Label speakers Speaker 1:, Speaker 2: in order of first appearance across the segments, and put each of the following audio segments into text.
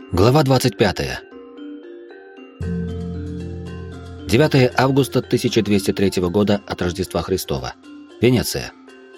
Speaker 1: Глава 25. 9 августа 1203 года от Рождества Христова. Венеция.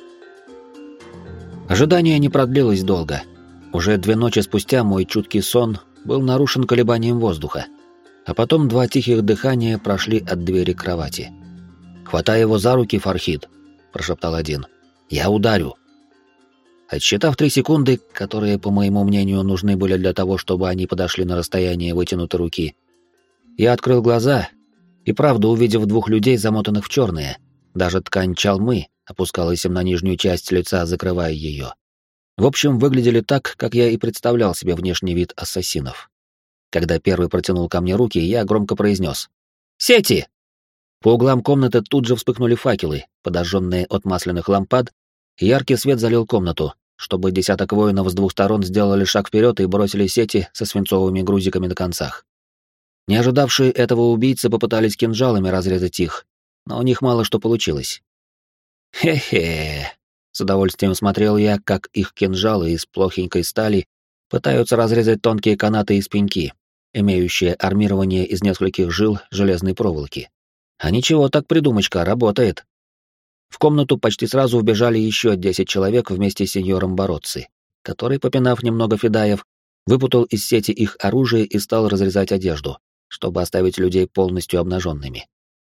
Speaker 1: Ожидание не продлилось долго. Уже 2 ночи спустя мой чуткий сон был нарушен колебанием воздуха, а потом 2 тихих дыхания прошли от двери к кровати. «Хватай его за руки, Фархид», — прошептал один. «Я ударю». Отсчитав 3 секунды, которые, по моему мнению, нужны были для того, чтобы они подошли на расстояние вытянутой руки, я открыл глаза и, правда, увидев 2 людей, замотанных в черное, даже ткань чалмы опускалась им на нижнюю часть лица, закрывая ее. В общем, выглядели так, как я и представлял себе внешний вид ассасинов. Когда первый протянул ко мне руки, я громко произнес: «Сети!» По углам комнаты тут же вспыхнули факелы, подожженные от масляных лампад, и яркий свет залил комнату, чтобы десяток воинов с 2 сторон сделали шаг вперед и бросили сети со свинцовыми грузиками на концах. Не ожидавшие этого убийцы попытались кинжалами разрезать их, но у них мало что получилось. «Хе-хе!» — с удовольствием смотрел я, как их кинжалы из плохенькой стали пытаются разрезать тонкие канаты из пеньки, имеющие армирование из нескольких жил железной проволоки. А ничего, так придумочка, работает. В комнату почти сразу вбежали еще 10 человек вместе с сеньором Бароцци, который, попинав немного фидаев, выпутал из сети их оружие и стал разрезать одежду, чтобы оставить людей полностью обнаженными.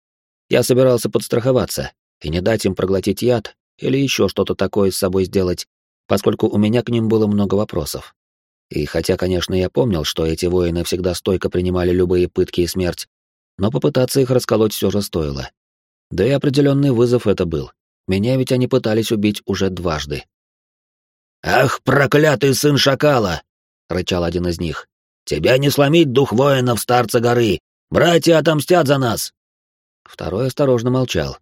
Speaker 1: Я собирался подстраховаться и не дать им проглотить яд или еще что-то такое с собой сделать, поскольку у меня к ним было много вопросов. И хотя, конечно, я помнил, что эти воины всегда стойко принимали любые пытки и смерть, но попытаться их расколоть все же стоило. Да и определенный вызов это был. Меня ведь они пытались убить уже 2 раза. «Ах, проклятый сын шакала!» — рычал один из них. «Тебя не сломить, дух воинов старца горы! Братья отомстят за нас!» Второй осторожно молчал.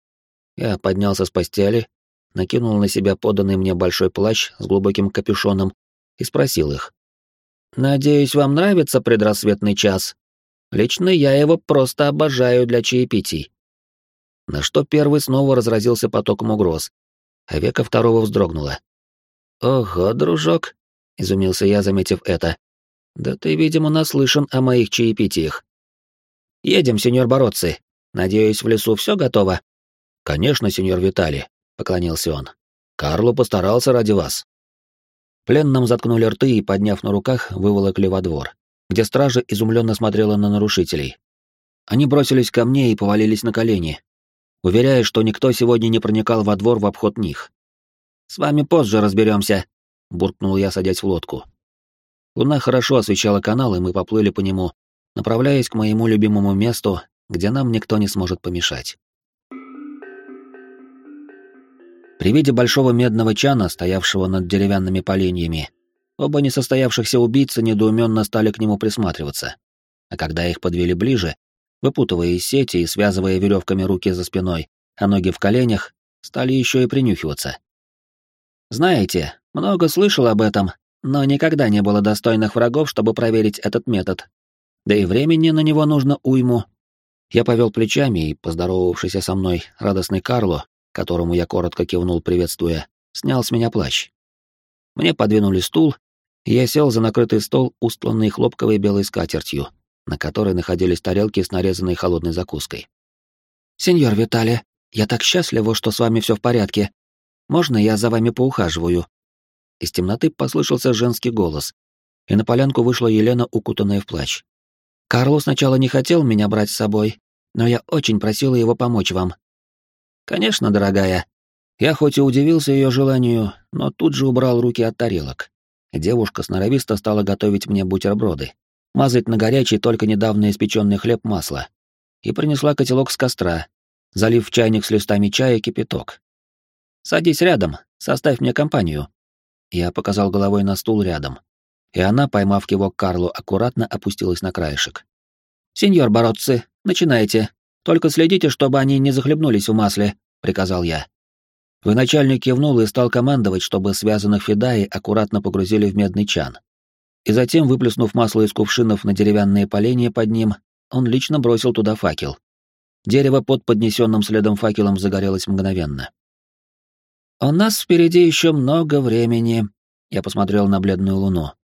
Speaker 1: Я поднялся с постели, накинул на себя поданный мне большой плащ с глубоким капюшоном и спросил их. «Надеюсь, вам нравится предрассветный час? Лично я его просто обожаю для чаепитий». На что первый снова разразился потоком угроз, а веко второго вздрогнуло. «Ого, дружок!» — изумился я, заметив это. «Да ты, видимо, наслышан о моих чаепитиях. Едем, сеньор Бароцци. Надеюсь, в лесу все готово?» «Конечно, сеньор Витали», — поклонился он. «Карло постарался ради вас». Пленным заткнули рты и, подняв на руках, выволокли во двор, где стража изумленно смотрела на нарушителей. Они бросились ко мне и повалились на колени, уверяя, что никто сегодня не проникал во двор в обход них. «С вами позже разберемся», — буркнул я, садясь в лодку. Луна хорошо освещала канал, и мы поплыли по нему, направляясь к моему любимому месту, где нам никто не сможет помешать. При виде большого медного чана, стоявшего над деревянными поленьями, оба несостоявшихся убийцы недоуменно стали к нему присматриваться. А когда их подвели ближе, выпутывая из сети и связывая веревками руки за спиной, а ноги в коленях, стали еще и принюхиваться. «Знаете, много слышал об этом, но никогда не было достойных врагов, чтобы проверить этот метод. Да и времени на него нужно уйму». Я повел плечами, и, поздоровавшийся со мной радостный Карло, которому я коротко кивнул, приветствуя, снял с меня плащ. Мне подвинули стул, и я сел за накрытый стол, устланный хлопковой белой скатертью, на которой находились тарелки с нарезанной холодной закуской. «Сеньор Витали, я так счастлива, что с вами все в порядке. Можно я за вами поухаживаю?» Из темноты послышался женский голос, и на полянку вышла Елена, укутанная в плащ. «Карло сначала не хотел меня брать с собой, но я очень просила его помочь вам». «Конечно, дорогая». Я хоть и удивился ее желанию, но тут же убрал руки от тарелок. Девушка сноровисто стала готовить мне бутерброды, мазать на горячий, только недавно испеченный хлеб масло, и принесла котелок с костра, залив в чайник с листами чая кипяток. «Садись рядом, составь мне компанию». Я показал головой на стул рядом, и она, поймав кивок Карлу, аккуратно опустилась на краешек. «Сеньор Бароцци, начинайте. Только следите, чтобы они не захлебнулись в масле», — приказал я. Военачальник кивнул и стал командовать, чтобы связанных фидаи аккуратно погрузили в медный чан. И затем, выплеснув масло из кувшинов на деревянные поленья под ним, он лично бросил туда факел. Дерево под поднесенным следом факелом загорелось мгновенно. «У нас впереди еще много времени», — я посмотрел на бледную луну.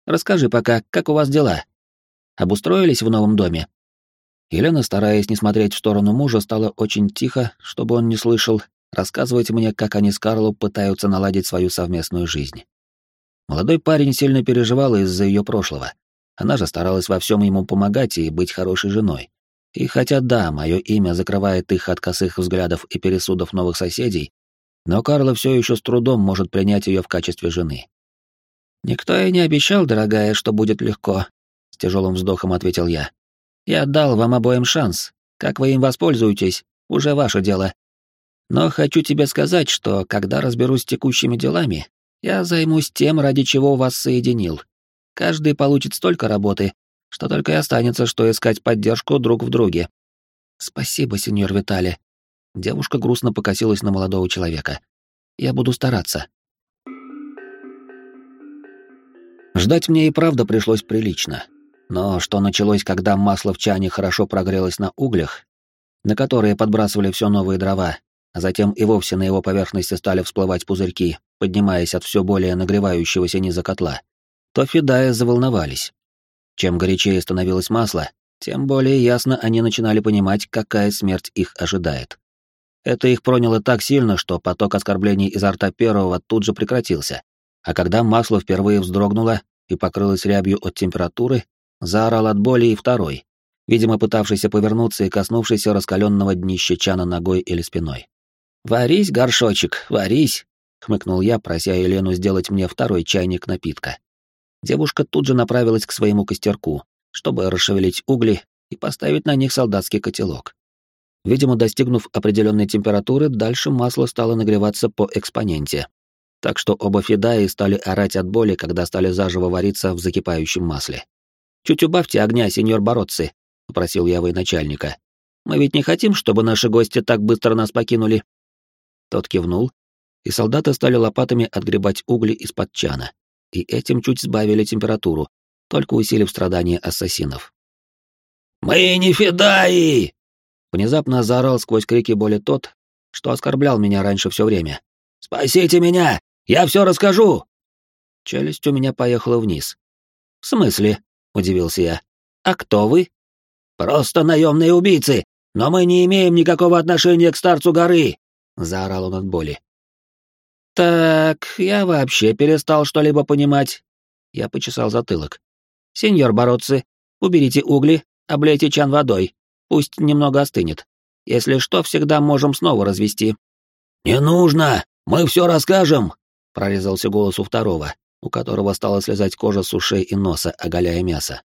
Speaker 1: Расскажи пока, как у вас дела? Обустроились в новом доме?» Елена, стараясь не смотреть в сторону мужа, стала очень тихо, чтобы он не слышал, рассказывать мне, как они с Карло пытаются наладить свою совместную жизнь. Молодой парень сильно переживал из-за ее прошлого. Она же старалась во всем ему помогать и быть хорошей женой. И хотя да, мое имя закрывает их от косых взглядов и пересудов новых соседей, но Карла все еще с трудом может принять ее в качестве жены. «Никто и не обещал, дорогая, что будет легко», — с тяжелым вздохом ответил я. «Я дал вам обоим шанс. Как вы им воспользуетесь, уже ваше дело. Но хочу тебе сказать, что, когда разберусь с текущими делами, я займусь тем, ради чего вас соединил. Каждый получит столько работы, что только и останется, что искать поддержку друг в друге». «Спасибо, сеньор Витали». Девушка грустно покосилась на молодого человека. «Я буду стараться». Ждать мне и правда пришлось прилично. Но что началось, когда масло в чане хорошо прогрелось на углях, на которые подбрасывали все новые дрова, а затем и вовсе на его поверхности стали всплывать пузырьки, поднимаясь от все более нагревающегося низа котла, то фидаи заволновались. Чем горячее становилось масло, тем более ясно они начинали понимать, какая смерть их ожидает. Это их проняло так сильно, что поток оскорблений изо рта первого тут же прекратился, а когда масло впервые вздрогнуло и покрылось рябью от температуры, заорал от боли и второй, видимо, пытавшийся повернуться и коснувшийся раскаленного днища чана ногой или спиной. «Варись, горшочек, варись!» — хмыкнул я, прося Елену сделать мне второй чайник напитка. Девушка тут же направилась к своему костерку, чтобы расшевелить угли и поставить на них солдатский котелок. Видимо, достигнув определенной температуры, дальше масло стало нагреваться по экспоненте. Так что оба фидаи стали орать от боли, когда стали заживо вариться в закипающем масле. «Чуть убавьте огня, сеньор Бородцы», — попросил я военачальника. «Мы ведь не хотим, чтобы наши гости так быстро нас покинули». Тот кивнул, и солдаты стали лопатами отгребать угли из-под чана, и этим чуть сбавили температуру, только усилив страдания ассасинов.
Speaker 2: «Мы не фидаи!»
Speaker 1: — внезапно заорал сквозь крики боли тот, что оскорблял меня раньше все время.
Speaker 2: «Спасите меня! Я все расскажу!»
Speaker 1: Челюсть у меня поехала вниз. «В смысле?» — удивился я. «А кто вы?»
Speaker 2: «Просто наемные убийцы, но мы не имеем никакого отношения к старцу горы!» —
Speaker 1: заорал он от боли. «Так, я вообще перестал что-либо понимать». Я почесал затылок. «Сеньор Бородцы, уберите угли, облейте чан водой. Пусть немного остынет. Если что, всегда можем снова развести».
Speaker 2: «Не нужно! Мы все расскажем!»
Speaker 1: — прорезался голос у второго, у которого стала слезать кожа с ушей и носа, оголяя мясо.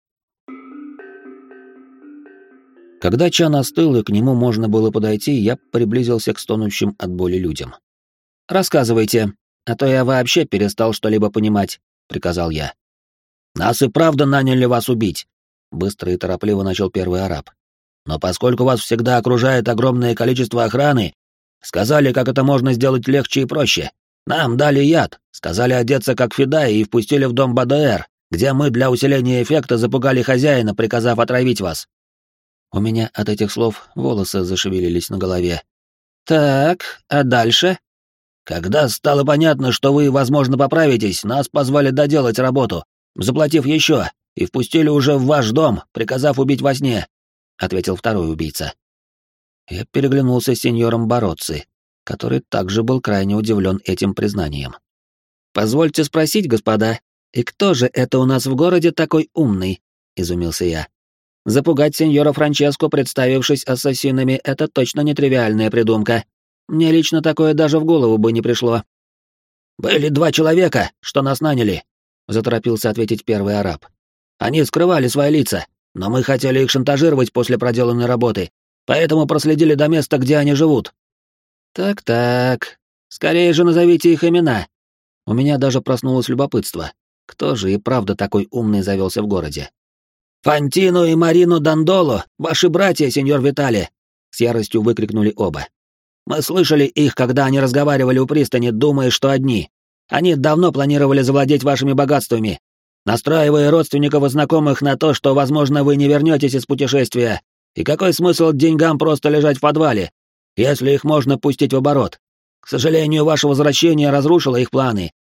Speaker 1: Когда чан остыл и к нему можно было подойти, я приблизился к стонущим от боли людям. «Рассказывайте, а то я вообще перестал что-либо понимать», — приказал я.
Speaker 2: «Нас и правда наняли вас убить»,
Speaker 1: — быстро и торопливо начал первый араб.
Speaker 2: «Но поскольку вас всегда окружает огромное количество охраны, сказали, как это можно сделать легче и проще. Нам дали яд, сказали одеться как фидаи и впустили в дом БДР, где мы для усиления эффекта запугали хозяина, приказав отравить вас».
Speaker 1: У меня от этих слов волосы зашевелились на голове. «Так, а дальше?»
Speaker 2: «Когда стало понятно, что вы, возможно, поправитесь, нас позвали доделать работу, заплатив еще, и впустили уже в ваш дом, приказав убить во сне», — ответил второй убийца. Я переглянулся с сеньором Бородцы, который также был крайне удивлен этим признанием.
Speaker 1: «Позвольте спросить, господа, и кто же это у нас в городе такой умный?» — изумился я. «Запугать сеньора Франческо, представившись ассасинами, это точно нетривиальная придумка. Мне лично такое даже в голову бы не пришло».
Speaker 2: «Были 2 человека, что нас наняли», — заторопился ответить первый араб. «Они скрывали свои лица, но мы хотели их шантажировать после проделанной работы, поэтому проследили до места, где они живут».
Speaker 1: «Так-так, скорее же назовите их имена». У меня даже проснулось любопытство. Кто же и правда такой умный завелся в городе?
Speaker 2: «Фантино и Марину Дандоло, ваши братья, сеньор Витали!» — с яростью выкрикнули оба. «Мы слышали их, когда они разговаривали у пристани, думая, что одни. Они давно планировали завладеть вашими богатствами, настраивая родственников и знакомых на то, что, возможно, вы не вернетесь из путешествия. И какой смысл деньгам просто лежать в подвале, если их можно пустить в оборот? К сожалению, ваше возвращение разрушило их планы,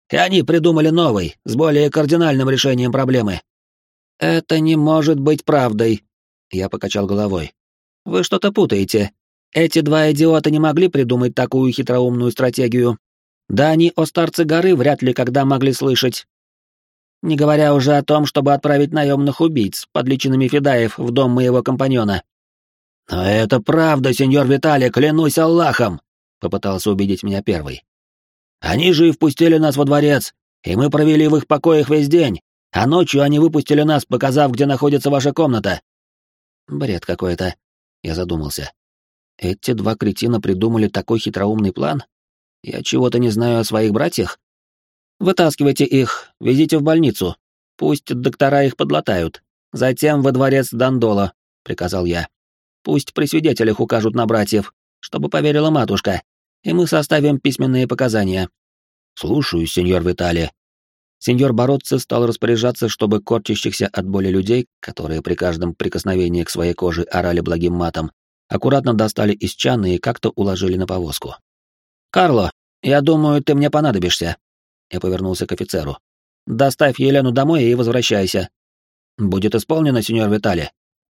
Speaker 2: и они придумали новый, с более кардинальным решением проблемы». «Это не может быть правдой», — я покачал головой. «Вы что-то путаете. Эти два идиота не могли придумать такую хитроумную стратегию. Да они о старце горы вряд ли когда могли слышать. Не говоря уже о том, чтобы отправить наемных убийц под личинами Федаев в дом моего компаньона». «Но это правда, сеньор Виталий, клянусь Аллахом!» — попытался убедить меня первый. «Они же и впустили нас во дворец, и мы провели в их покоях весь день, а ночью они выпустили нас, показав, где находится ваша комната». «Бред какой-то», — я задумался. «Эти два кретина придумали такой хитроумный план? Я чего-то не знаю о своих братьях? Вытаскивайте их, везите в больницу. Пусть доктора их подлатают. Затем во дворец Дандоло», — приказал я. «Пусть при свидетелях укажут на братьев, чтобы поверила матушка, и мы составим письменные показания». «Слушаюсь, сеньор Виталий». Сеньор Бородцы стал распоряжаться, чтобы корчащихся от боли людей, которые при каждом прикосновении к своей коже орали благим матом, аккуратно достали из чана и как-то уложили на повозку. «Карло, я думаю, ты мне понадобишься». Я повернулся к офицеру. «Доставь Елену домой и возвращайся». «Будет исполнено, сеньор Виталий».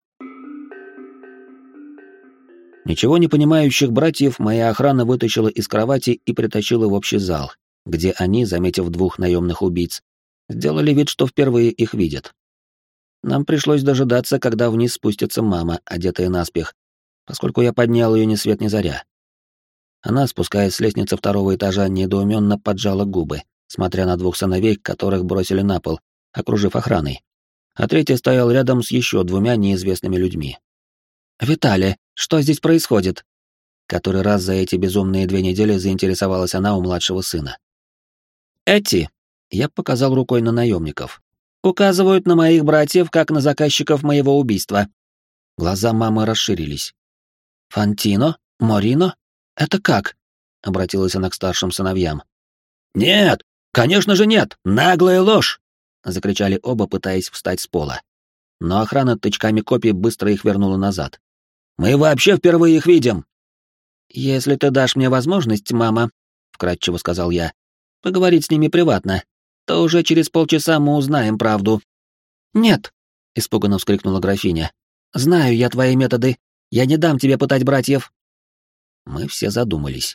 Speaker 2: Ничего не понимающих братьев моя охрана вытащила из кровати и притащила в общий зал, где они, заметив двух наемных убийц, сделали вид, что впервые их видят. Нам пришлось дожидаться, когда вниз спустится мама, одетая наспех, поскольку я поднял ее ни свет ни заря. Она, спускаясь с лестницы второго этажа, недоуменно поджала губы, смотря на двух сыновей, которых бросили на пол, окружив охраной. А третий стоял рядом с еще двумя неизвестными людьми. «Виталий, что здесь происходит?» Который раз за эти безумные 2 недели заинтересовалась она у младшего сына. «Эти», — я показал рукой на наемников, — «указывают на моих братьев, как на заказчиков моего убийства». Глаза мамы расширились. «Фантино? Морино? Это как?» — обратилась она к старшим сыновьям. «Нет, конечно же нет! Наглая ложь!» — закричали оба, пытаясь встать с пола. Но охрана тычками копий быстро их вернула назад. «Мы вообще впервые их видим!» «Если ты дашь мне возможность, мама», — вкратчиво сказал я, — «поговорить с ними приватно, то уже через полчаса мы узнаем правду». «Нет», — испуганно вскрикнула графиня, — «знаю я твои методы, я не дам тебе пытать братьев». Мы все задумались.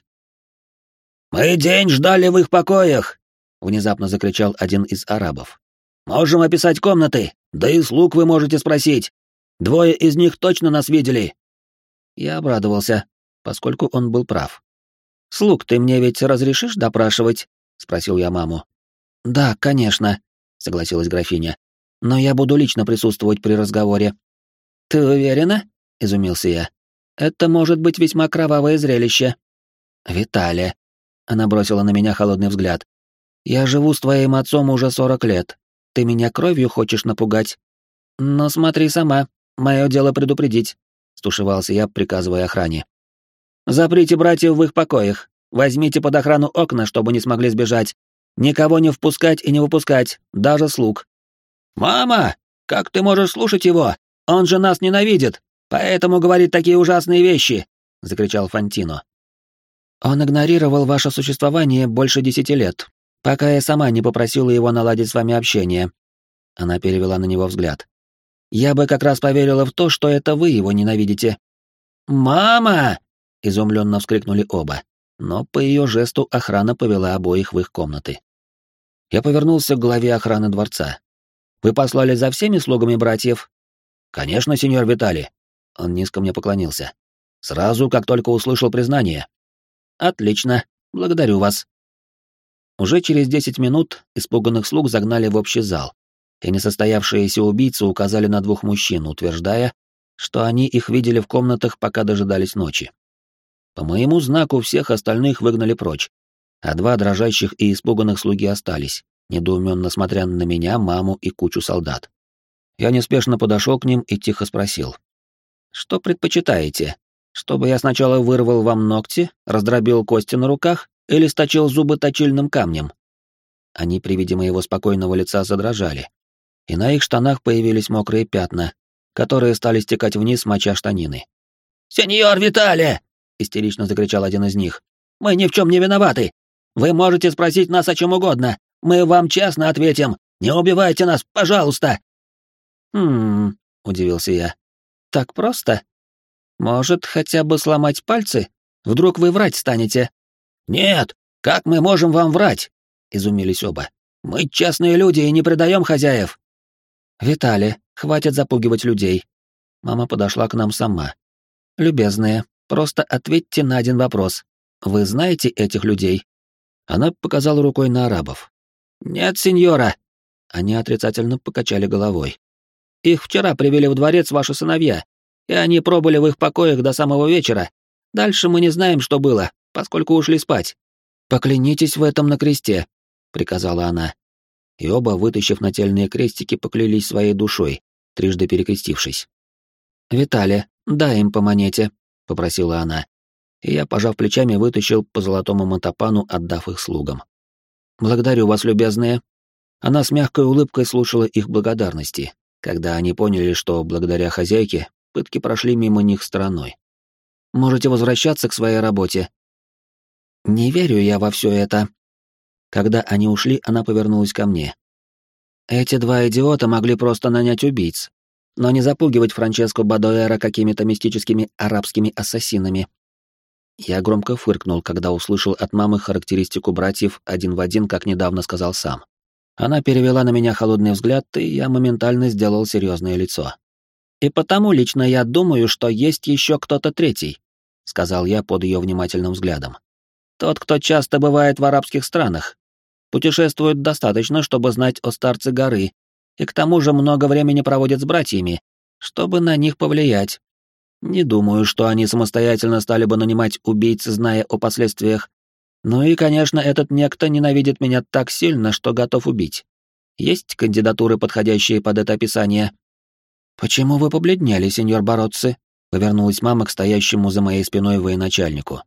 Speaker 2: «Мы день ждали в их покоях!» — внезапно закричал один из арабов. «Можем описать комнаты, да и слуг вы можете спросить. 2 из них точно нас видели». Я обрадовался, поскольку он был прав. «Слуг ты мне ведь разрешишь допрашивать?» — спросил я маму. «Да, конечно», — согласилась графиня. «Но я буду лично присутствовать при разговоре». «Ты уверена?» — изумился я. «Это может быть весьма кровавое зрелище». «Виталия», — она бросила на меня холодный взгляд, — «я живу с твоим отцом уже 40 лет. Ты меня кровью хочешь напугать? Но смотри сама, мое дело предупредить», — стушевался я, приказывая охране. «Заприте братьев в их покоях, возьмите под охрану окна, чтобы не смогли сбежать, никого не впускать и не выпускать, даже слуг». «Мама, как ты можешь слушать его? Он же нас ненавидит, поэтому говорит такие ужасные вещи», — закричал Фантино. «Он игнорировал ваше существование больше 10 лет, пока я сама не попросила его наладить с вами общение». Она перевела на него взгляд. «Я бы как раз поверила в то, что это вы его ненавидите». «Мама!» — изумленно вскрикнули оба, но по ее жесту охрана повела обоих в их комнаты. Я повернулся к главе охраны дворца. «Вы послали за всеми слугами братьев?» «Конечно, сеньор Виталий». Он низко мне поклонился. «Сразу, как только услышал признание». «Отлично, благодарю вас». Уже через 10 минут испуганных слуг загнали в общий зал, и несостоявшиеся убийцы указали на 2 мужчин, утверждая, что они их видели в комнатах, пока дожидались ночи. По моему знаку всех остальных выгнали прочь, а 2 дрожащих и испуганных слуги остались, недоуменно смотря на меня, маму и кучу солдат. Я неспешно подошел к ним и тихо спросил. «Что предпочитаете? Чтобы я сначала вырвал вам ногти, раздробил кости на руках или сточил зубы точильным камнем?» Они при виде моего спокойного лица задрожали, и на их штанах появились мокрые пятна, которые стали стекать вниз, моча штанины. «Сеньор Виталий!» — истерично закричал один из них. «Мы ни в чем не виноваты! Вы можете спросить нас о чем угодно, Мы вам честно ответим. Не убивайте нас, пожалуйста!» Удивился я. «Так просто? Может, хотя бы сломать пальцы? Вдруг вы врать станете?» «Нет, как мы можем вам врать?» — изумились оба. «Мы честные люди и не предаем хозяев». «Виталий, хватит запугивать людей». Мама подошла к нам сама. «Любезные, просто ответьте на один вопрос. Вы знаете этих людей?» Она показала рукой на арабов. «Нет, сеньора». Они отрицательно покачали головой. «Их вчера привели в дворец ваши сыновья, и они пробыли в их покоях до самого вечера. Дальше мы не знаем, что было, поскольку ушли спать». «Поклянитесь в этом на кресте», — приказала она. И оба, вытащив нательные крестики, поклялись своей душой, трижды перекрестившись. «Виталий, дай им по монете», — попросила она. И я, пожав плечами, вытащил по золотому мотопану, отдав их слугам. «Благодарю вас, любезные». Она с мягкой улыбкой слушала их благодарности, когда они поняли, что благодаря хозяйке пытки прошли мимо них стороной. «Можете возвращаться к своей работе». «Не верю я во все это». Когда они ушли, она повернулась ко мне. «Эти два идиота могли просто нанять убийц, но не запугивать Франческо Бадуэра какими-то мистическими арабскими ассасинами». Я громко фыркнул, когда услышал от мамы характеристику братьев один в один, как недавно сказал сам. Она перевела на меня холодный взгляд, и я моментально сделал серьезное лицо. «И потому лично я думаю, что есть еще кто-то третий», — сказал я под ее внимательным взглядом. «Тот, кто часто бывает в арабских странах. Путешествует достаточно, чтобы знать о старце горы, и к тому же много времени проводит с братьями, чтобы на них повлиять. Не думаю, что они самостоятельно стали бы нанимать убийц, зная о последствиях. Ну и, конечно, этот некто ненавидит меня так сильно, что готов убить. Есть кандидатуры, подходящие под это описание?» «Почему вы побледнели, сеньор Бароцци?» — повернулась мама к стоящему за моей спиной военачальнику.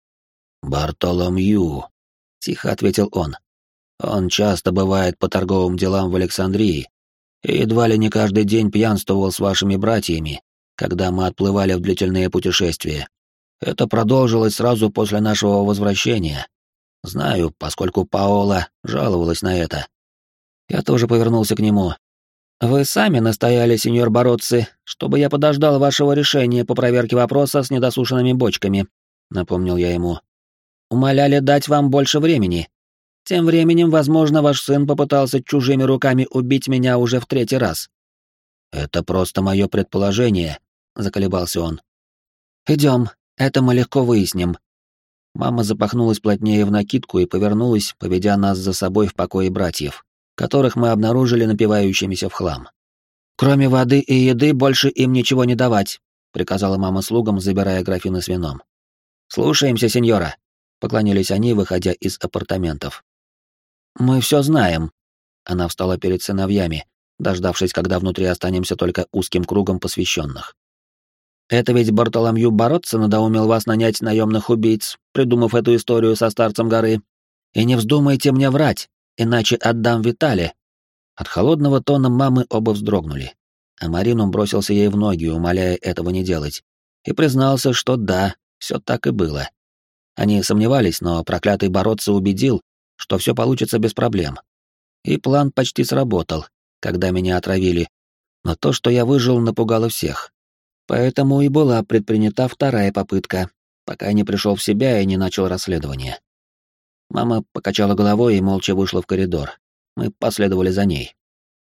Speaker 1: «Бартоломью», — тихо ответил он. «Он часто бывает по торговым делам в Александрии и едва ли не каждый день пьянствовал с вашими братьями, когда мы отплывали в длительные путешествия. Это продолжилось сразу после нашего возвращения. Знаю, поскольку Паола жаловалась на это». Я тоже повернулся к нему. «Вы сами настояли, сеньор Бароцци, чтобы я подождал вашего решения по проверке вопроса с недосушенными бочками», — напомнил я ему. «Умоляли дать вам больше времени. Тем временем, возможно, ваш сын попытался чужими руками убить меня уже в третий раз». «Это просто мое предположение», — заколебался он.
Speaker 2: «Идем, это мы легко выясним». Мама запахнулась плотнее в накидку и повернулась, поведя нас за собой в покое братьев, которых мы обнаружили напивающимися в хлам. «Кроме воды и еды больше им ничего не давать», — приказала мама слугам, забирая графины с вином. «Слушаемся, сеньора», — поклонились они, выходя из апартаментов. «Мы все знаем». Она встала перед сыновьями, дождавшись, когда внутри останемся только узким кругом посвященных. «Это ведь Бартоломью Бароцци надоумил вас нанять наемных убийц, придумав эту историю со старцем горы. И не вздумайте мне врать, иначе отдам Витале». От холодного тона мамы оба вздрогнули, а Марину бросился ей в ноги, умоляя этого не делать, и признался, что да, все так и было. Они сомневались, но проклятый Бароцци убедил, что все получится без проблем. И план почти сработал, когда меня отравили, но то, что я выжил, напугало всех. Поэтому и была предпринята вторая попытка, пока я не пришел в себя и не начал расследование. Мама покачала головой и молча вышла в коридор. Мы последовали за ней.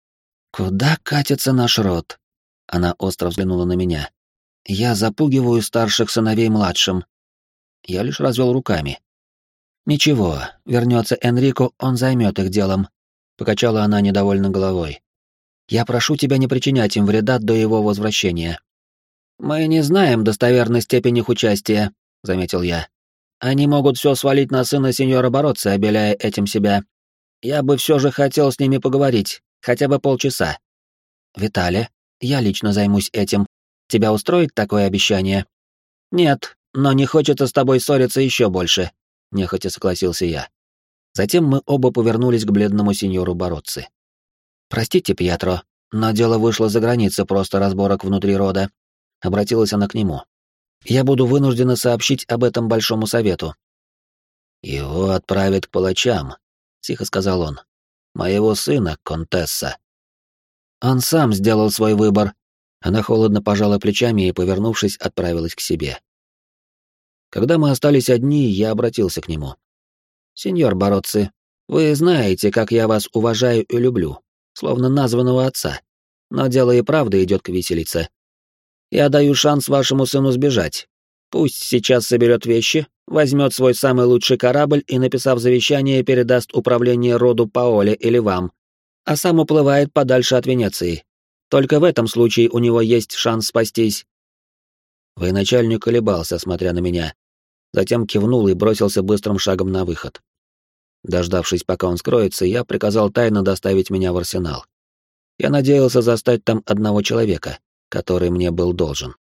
Speaker 2: «Куда катится наш род?» Она остро взглянула на меня. «Я запугиваю старших сыновей младшим». Я лишь развел руками. «Ничего, вернется Энрико, он займет их делом», — покачала она недовольно головой. «Я прошу тебя не причинять им вреда до его возвращения». «Мы не знаем достоверной степени их участия», — заметил я. «Они могут все свалить на сына сеньора Бароцци, обеляя этим себя. Я бы все же хотел с ними поговорить, хотя бы полчаса». «Виталий, я лично займусь этим. Тебя устроит такое обещание?» «Нет, но не хочется с тобой ссориться еще больше», — нехотя согласился я. Затем мы оба повернулись к бледному сеньору Бароцци. «Простите, Пьетро, но дело вышло за границы просто разборок внутри рода», — обратилась она к нему. «Я буду вынуждена сообщить об этом Большому Совету».
Speaker 1: «Его отправят к палачам», — тихо сказал он. моего сына, контесса».
Speaker 2: Он сам сделал свой выбор. Она холодно пожала плечами и, повернувшись, отправилась к себе. Когда мы остались одни, я обратился к нему. «Сеньор Бароцци, вы знаете, как я вас уважаю и люблю, словно названного отца. Но дело и правда идет к виселице. Я даю шанс вашему сыну сбежать. Пусть сейчас соберет вещи, возьмет свой самый лучший корабль и, написав завещание, передаст управление роду Паоле или вам, а сам уплывает подальше от Венеции. Только в этом случае у него есть шанс спастись». Военачальник колебался, смотря на меня, затем кивнул и бросился быстрым шагом на выход. Дождавшись, пока он скроется, я приказал тайно доставить меня в арсенал. Я надеялся застать там одного человека, который мне был должен.